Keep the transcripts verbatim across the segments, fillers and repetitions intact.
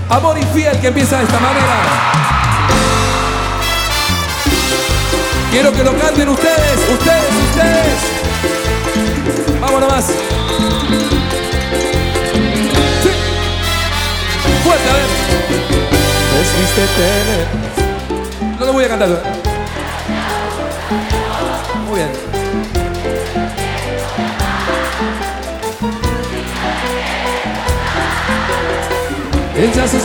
Amor infiel, que empieza de esta manera. Quiero que lo canten ustedes, ustedes, ustedes. Vamos nomás. Sí. Fuerte, a ver. Decidiste tener. No lo voy a cantar. Muy bien. Ella se...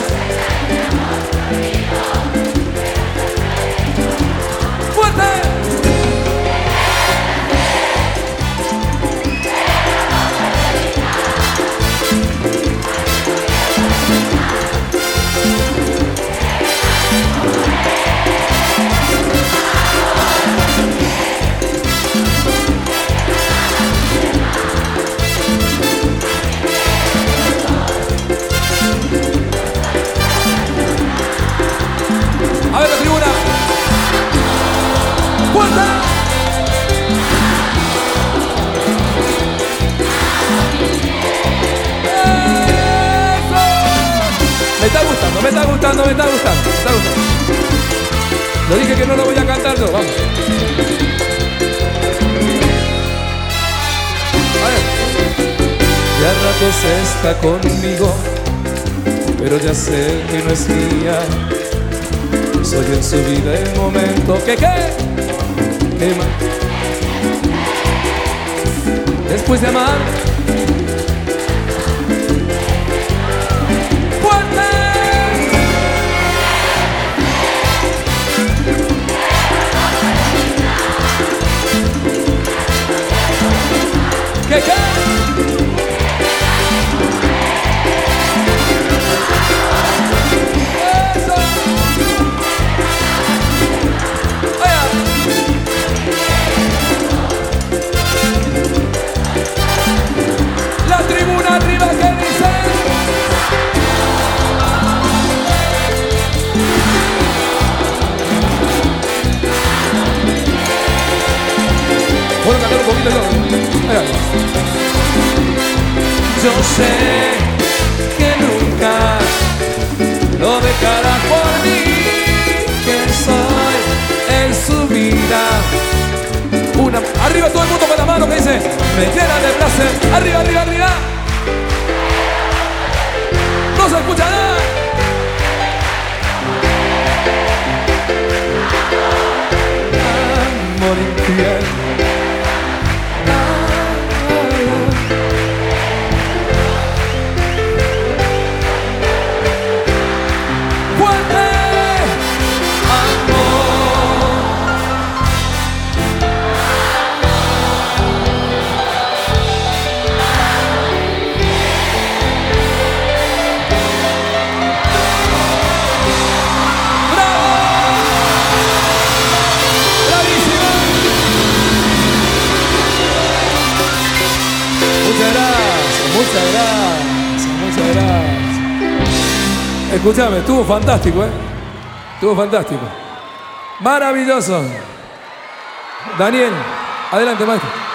¡Fuerte! A ver la tribuna. ¡Fuerte! ¡Eso! Me está gustando, me está gustando, me está gustando, me está gustando. Lo dije que no lo voy a cantar yo, vamos. A ver. Ya a ratos está conmigo, pero ya sé que no es mía. Soy en su vida el momento que qué, que más. Después de amar, fuerte. ¿Qué qué? Arriba, ¿qué dice? Puedo cantar un poquito yo. Yo sé que nunca lo dejará por mí, que soy en su vida. Una, arriba todo el mundo con la mano que dice, me llena de placer. Arriba, arriba, arriba. No se escucha nada. Amor infiel. Fuerte. Muchas gracias, muchas gracias. Escúchame, estuvo fantástico, ¿eh? Estuvo fantástico. Maravilloso. Daniel, adelante, maestro.